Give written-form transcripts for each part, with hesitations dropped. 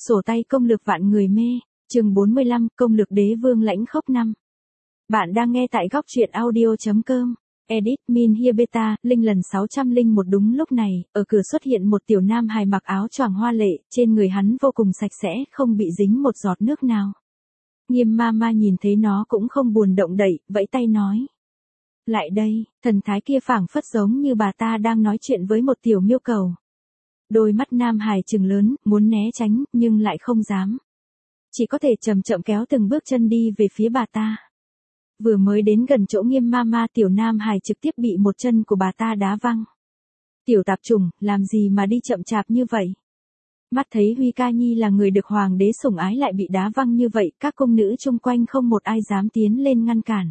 Sổ tay công lược vạn người mê, chương 45, công lược đế vương lãnh khốc năm. Bạn đang nghe tại góc truyện audio.com. Edit Min Hia Beta, Linh lần 601. Đúng lúc này, ở cửa xuất hiện một tiểu nam hài mặc áo choàng hoa lệ, trên người hắn vô cùng sạch sẽ, không bị dính một giọt nước nào. Nghiêm ma ma nhìn thấy nó cũng không buồn động đậy, vẫy tay nói. Lại đây, thần thái kia phảng phất giống như bà ta đang nói chuyện với một tiểu miêu cầu. Đôi mắt nam hài trừng lớn, muốn né tránh, nhưng lại không dám. Chỉ có thể chậm chậm kéo từng bước chân đi về phía bà ta. Vừa mới đến gần chỗ Nghiêm ma ma, tiểu nam hài trực tiếp bị một chân của bà ta đá văng. Tiểu tạp chủng, làm gì mà đi chậm chạp như vậy? Mắt thấy Huy Ca Nhi là người được hoàng đế sủng ái lại bị đá văng như vậy, các cung nữ chung quanh không một ai dám tiến lên ngăn cản.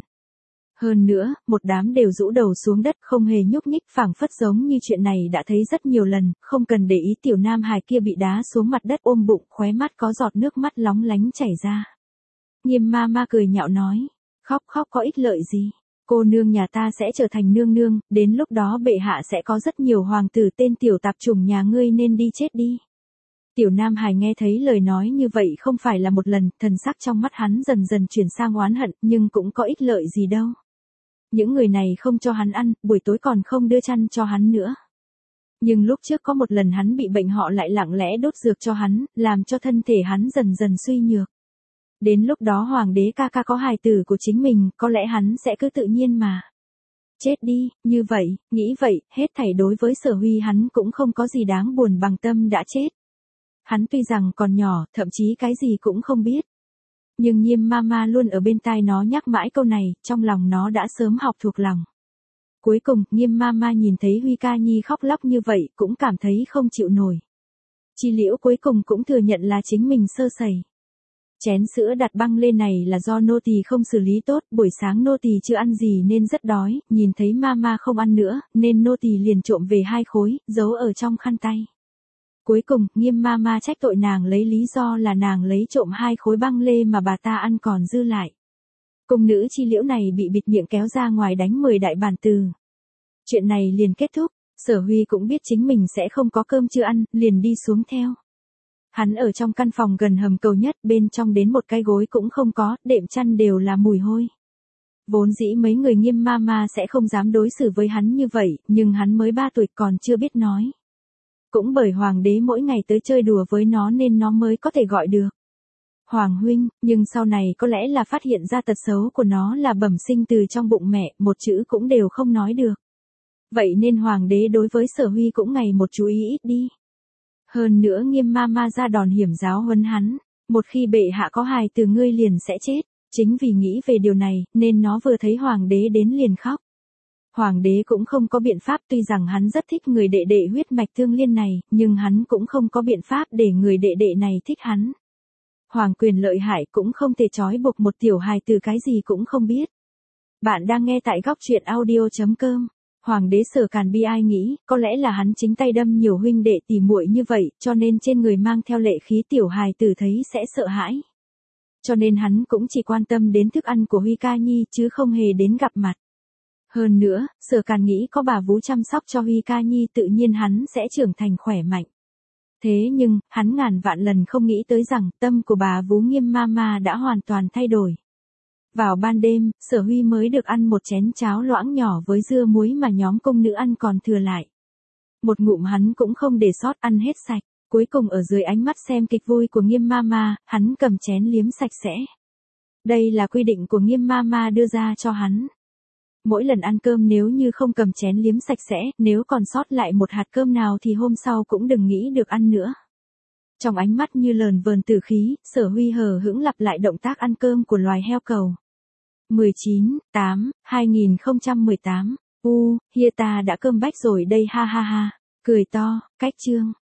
Hơn nữa, một đám đều rũ đầu xuống đất không hề nhúc nhích, phảng phất giống như chuyện này đã thấy rất nhiều lần, không cần để ý. Tiểu nam hài kia bị đá xuống mặt đất ôm bụng, khóe mắt có giọt nước mắt lóng lánh chảy ra. Nghiêm ma ma cười nhạo nói, khóc khóc có ích lợi gì, cô nương nhà ta sẽ trở thành nương nương, đến lúc đó bệ hạ sẽ có rất nhiều hoàng tử, tên tiểu tạp chủng nhà ngươi nên đi chết đi. Tiểu nam hài nghe thấy lời nói như vậy không phải là một lần, thần sắc trong mắt hắn dần dần chuyển sang oán hận, nhưng cũng có ích lợi gì đâu. Những người này không cho hắn ăn, buổi tối còn không đưa chăn cho hắn nữa. Nhưng lúc trước có một lần hắn bị bệnh họ lại lặng lẽ đốt dược cho hắn, làm cho thân thể hắn dần dần suy nhược. Đến lúc đó hoàng đế ca ca có hài tử của chính mình, có lẽ hắn sẽ cứ tự nhiên mà chết đi. Như vậy, nghĩ vậy, hết thảy đối với Sở Huy hắn cũng không có gì đáng buồn bằng tâm đã chết. Hắn tuy rằng còn nhỏ, thậm chí cái gì cũng không biết. Nhưng Nghiêm ma ma luôn ở bên tai nó nhắc mãi câu này, trong lòng nó đã sớm học thuộc lòng. Cuối cùng, Nghiêm ma ma nhìn thấy Huy Ca Nhi khóc lóc như vậy, cũng cảm thấy không chịu nổi. Chi Liễu cuối cùng cũng thừa nhận là chính mình sơ sẩy. Chén sữa đặt băng lên này là do nô tỳ không xử lý tốt, buổi sáng nô tỳ chưa ăn gì nên rất đói, nhìn thấy mama không ăn nữa, nên nô tỳ liền trộm về 2 khối, giấu ở trong khăn tay. Cuối cùng, Nghiêm ma ma trách tội nàng lấy lý do là nàng lấy trộm 2 khối băng lê mà bà ta ăn còn dư lại. Cung nữ Chi Liễu này bị bịt miệng kéo ra ngoài đánh 10 đại bản từ. Chuyện này liền kết thúc, Sở Huy cũng biết chính mình sẽ không có cơm chưa ăn, liền đi xuống theo. Hắn ở trong căn phòng gần hầm cầu nhất, bên trong đến một cái gối cũng không có, đệm chăn đều là mùi hôi. Vốn dĩ mấy người Nghiêm ma ma sẽ không dám đối xử với hắn như vậy, nhưng hắn mới 3 tuổi còn chưa biết nói. Cũng bởi hoàng đế mỗi ngày tới chơi đùa với nó nên nó mới có thể gọi được Hoàng huynh, nhưng sau này có lẽ là phát hiện ra tật xấu của nó là bẩm sinh từ trong bụng mẹ, một chữ cũng đều không nói được. Vậy nên hoàng đế đối với Sở Huy cũng ngày một chú ý ít đi. Hơn nữa Nghiêm ma ma ra đòn hiểm giáo huấn hắn, một khi bệ hạ có hài từ ngươi liền sẽ chết. Chính vì nghĩ về điều này, nên nó vừa thấy hoàng đế đến liền khóc. Hoàng đế cũng không có biện pháp, tuy rằng hắn rất thích người đệ đệ huyết mạch tương liên này, nhưng hắn cũng không có biện pháp để người đệ đệ này thích hắn. Hoàng quyền lợi hại cũng không thể trói buộc một tiểu hài từ cái gì cũng không biết. Bạn đang nghe tại góc truyện audio.com. Hoàng đế Sở Càn bi ai nghĩ, có lẽ là hắn chính tay đâm nhiều huynh đệ tỉ muội như vậy, cho nên trên người mang theo lệ khí, tiểu hài tử thấy sẽ sợ hãi. Cho nên hắn cũng chỉ quan tâm đến thức ăn của Huy Ca Nhi chứ không hề đến gặp mặt. Hơn nữa, Sở Càn nghĩ có bà vú chăm sóc cho Huy Ca Nhi tự nhiên hắn sẽ trưởng thành khỏe mạnh. Thế nhưng, hắn ngàn vạn lần không nghĩ tới rằng tâm của bà vú Nghiêm ma ma đã hoàn toàn thay đổi. Vào ban đêm, Sở Huy mới được ăn một chén cháo loãng nhỏ với dưa muối mà nhóm cung nữ ăn còn thừa lại. Một ngụm hắn cũng không để sót, ăn hết sạch. Cuối cùng ở dưới ánh mắt xem kịch vui của Nghiêm ma ma, hắn cầm chén liếm sạch sẽ. Đây là quy định của Nghiêm ma ma đưa ra cho hắn. Mỗi lần ăn cơm nếu như không cầm chén liếm sạch sẽ, nếu còn sót lại một hạt cơm nào thì hôm sau cũng đừng nghĩ được ăn nữa. Trong ánh mắt như lờn vờn tử khí, Sở Huy hờ hững lặp lại động tác ăn cơm của loài heo cầu. 19/8/2018. Hia ta đã cơm bách rồi đây ha ha ha. Cười to, cách chương.